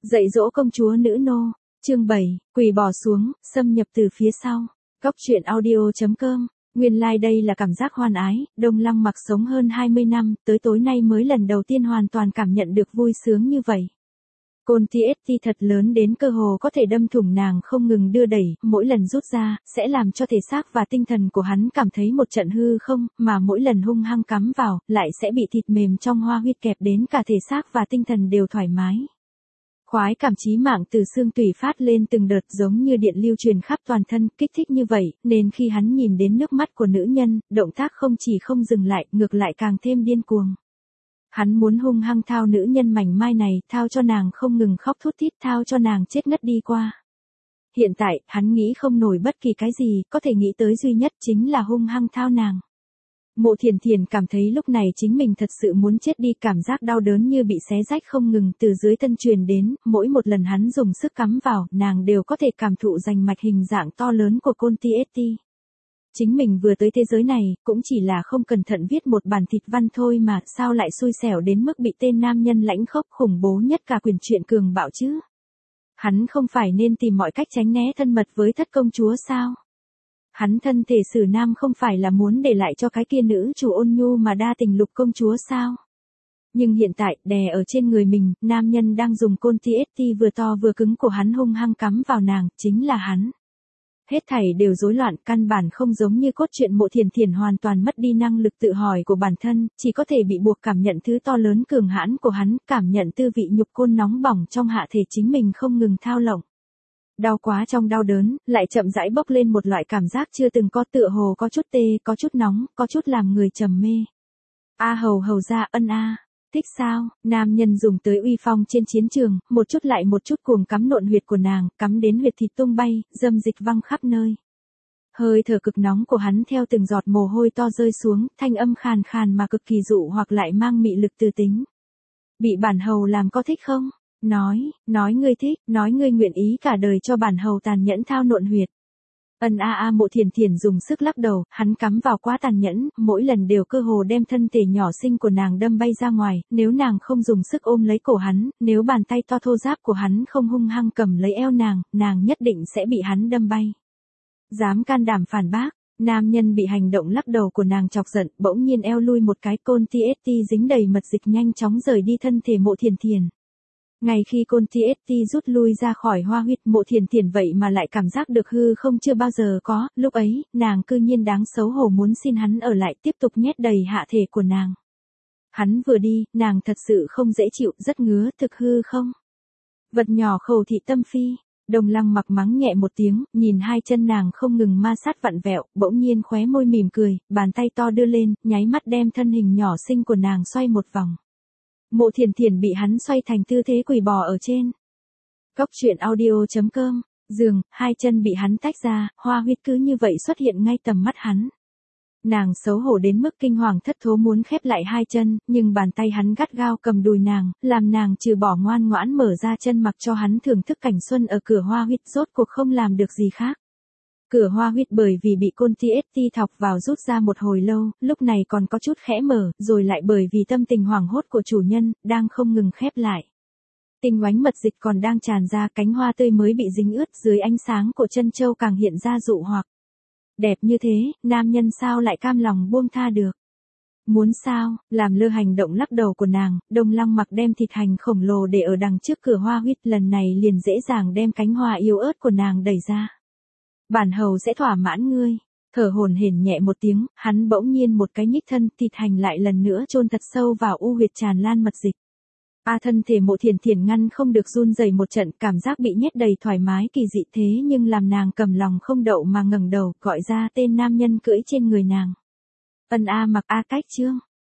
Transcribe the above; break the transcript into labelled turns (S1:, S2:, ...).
S1: Dạy dỗ công chúa nữ nô, chương 7, quỳ bỏ xuống, xâm nhập từ phía sau. Góc truyện audio.com, nguyên lai đây là cảm giác hoan ái, Đông Lăng Mặc sống hơn 20 năm, tới tối nay mới lần đầu tiên hoàn toàn cảm nhận được vui sướng như vậy. Côn TST thật lớn đến cơ hồ có thể đâm thủng nàng không ngừng đưa đẩy, mỗi lần rút ra, sẽ làm cho thể xác và tinh thần của hắn cảm thấy một trận hư không, mà mỗi lần hung hăng cắm vào, lại sẽ bị thịt mềm trong hoa huyết kẹp đến cả thể xác và tinh thần đều thoải mái. Khoái cảm chí mạng từ xương tủy phát lên từng đợt giống như điện lưu truyền khắp toàn thân, kích thích như vậy, nên khi hắn nhìn đến nước mắt của nữ nhân, động tác không chỉ không dừng lại, ngược lại càng thêm điên cuồng. Hắn muốn hung hăng thao nữ nhân mảnh mai này, thao cho nàng không ngừng khóc thút thít, thao cho nàng chết ngất đi qua. Hiện tại, hắn nghĩ không nổi bất kỳ cái gì, có thể nghĩ tới duy nhất chính là hung hăng thao nàng. Mộ Thiền Thiền cảm thấy lúc này chính mình thật sự muốn chết đi, cảm giác đau đớn như bị xé rách không ngừng từ dưới thân truyền đến, mỗi một lần hắn dùng sức cắm vào, nàng đều có thể cảm thụ rành mạch hình dạng to lớn của Côn TST. Chính mình vừa tới thế giới này, cũng chỉ là không cẩn thận viết một bản thịt văn thôi mà, sao lại xui xẻo đến mức bị tên nam nhân lãnh khốc khủng bố nhất cả quyển truyện cường bạo chứ? Hắn không phải nên tìm mọi cách tránh né thân mật với thất công chúa sao? Hắn thân thể xử nam không phải là muốn để lại cho cái kia nữ chủ ôn nhu mà đa tình Lục công chúa sao? Nhưng hiện tại, đè ở trên người mình, nam nhân đang dùng Côn TST vừa to vừa cứng của hắn hung hăng cắm vào nàng, chính là hắn. Hết thảy đều rối loạn, căn bản không giống như cốt truyện. Mộ Thiền Thiền hoàn toàn mất đi năng lực tự hỏi của bản thân, chỉ có thể bị buộc cảm nhận thứ to lớn cường hãn của hắn, cảm nhận tư vị nhục côn nóng bỏng trong hạ thể chính mình không ngừng thao lộng. Đau quá trong đau đớn, lại chậm rãi bốc lên một loại cảm giác chưa từng có, tựa hồ có chút tê, có chút nóng, có chút làm người trầm mê. A hầu hầu ra ân a. Thích sao? Nam nhân dùng tới uy phong trên chiến trường, một chút lại một chút cuồng cắm nộn huyệt của nàng, cắm đến huyệt thịt tung bay, dâm dịch văng khắp nơi. Hơi thở cực nóng của hắn theo từng giọt mồ hôi to rơi xuống, thanh âm khàn khàn mà cực kỳ dụ hoặc lại mang mị lực từ tính. Bị bản hầu làm có thích không? Nói ngươi thích, nói ngươi nguyện ý cả đời cho bản hầu tàn nhẫn thao nộn huyệt. Mộ Thiền Thiền dùng sức lắc đầu, hắn cắm vào quá tàn nhẫn, mỗi lần đều cơ hồ đem thân thể nhỏ xinh của nàng đâm bay ra ngoài, nếu nàng không dùng sức ôm lấy cổ hắn, nếu bàn tay to thô ráp của hắn không hung hăng cầm lấy eo nàng nhất định sẽ bị hắn đâm bay. Dám can đảm phản bác, nam nhân bị hành động lắc đầu của nàng chọc giận, bỗng nhiên eo lui một cái, Côn TST dính đầy mật dịch nhanh chóng rời đi thân thể Mộ Thiền Thiền. Ngay khi Côn TST rút lui ra khỏi hoa huyết, Mộ Thiền Thiền vậy mà lại cảm giác được hư không chưa bao giờ có, lúc ấy, nàng cư nhiên đáng xấu hổ muốn xin hắn ở lại tiếp tục nhét đầy hạ thể của nàng. Hắn vừa đi, nàng thật sự không dễ chịu, rất ngứa, thực hư không? Vật nhỏ khẩu thị tâm phi. Đông Lăng Mặc mắng nhẹ một tiếng, nhìn hai chân nàng không ngừng ma sát vặn vẹo, bỗng nhiên khóe môi mỉm cười, bàn tay to đưa lên, nháy mắt đem thân hình nhỏ xinh của nàng xoay một vòng. Mộ Thiền Thiền bị hắn xoay thành tư thế quỳ bò ở trên. Góc truyện audio.com, giường, hai chân bị hắn tách ra, hoa huyết cứ như vậy xuất hiện ngay tầm mắt hắn. Nàng xấu hổ đến mức kinh hoàng thất thố muốn khép lại hai chân, nhưng bàn tay hắn gắt gao cầm đùi nàng, làm nàng trừ bỏ ngoan ngoãn mở ra chân mặc cho hắn thưởng thức cảnh xuân ở cửa hoa huyết, rốt cuộc không làm được gì khác. Cửa hoa huyết bởi vì bị Côn TST thọc vào rút ra một hồi lâu, lúc này còn có chút khẽ mở, rồi lại bởi vì tâm tình hoảng hốt của chủ nhân, đang không ngừng khép lại. Tinh oánh mật dịch còn đang tràn ra, cánh hoa tươi mới bị dính ướt dưới ánh sáng của chân châu càng hiện ra dụ hoặc. Đẹp như thế, nam nhân sao lại cam lòng buông tha được? Muốn sao? Làm lơ hành động lắc đầu của nàng, Đông Lăng Mặc đem thịt hành khổng lồ để ở đằng trước cửa hoa huyết, lần này liền dễ dàng đem cánh hoa yếu ớt của nàng đẩy ra. Bản hầu sẽ thỏa mãn ngươi. Thở hổn hển nhẹ một tiếng, hắn bỗng nhiên một cái nhích thân, thịt hành lại lần nữa chôn thật sâu vào u huyệt tràn lan mật dịch. Thân thể Mộ Thiền Thiền ngăn không được run rẩy một trận, cảm giác bị nhét đầy thoải mái kỳ dị thế nhưng làm nàng cầm lòng không đậu mà ngẩng đầu, gọi ra tên nam nhân cưỡi trên người nàng. Mặc cách chương.